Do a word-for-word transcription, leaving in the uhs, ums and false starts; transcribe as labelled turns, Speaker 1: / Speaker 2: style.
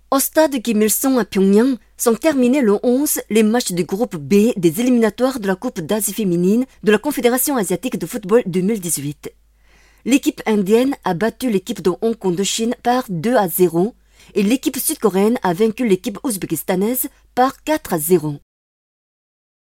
Speaker 1: Au stade Kim Il-sung à Pyongyang, sont terminés le onze les matchs du groupe B des éliminatoires de la Coupe d'Asie féminine de la Confédération asiatique de football deux mille dix-huit. L'équipe indienne a battu l'équipe de Hong Kong de Chine par deux à zéro et l'équipe sud-coréenne a vaincu l'équipe ouzbékistanaise par quatre à zéro.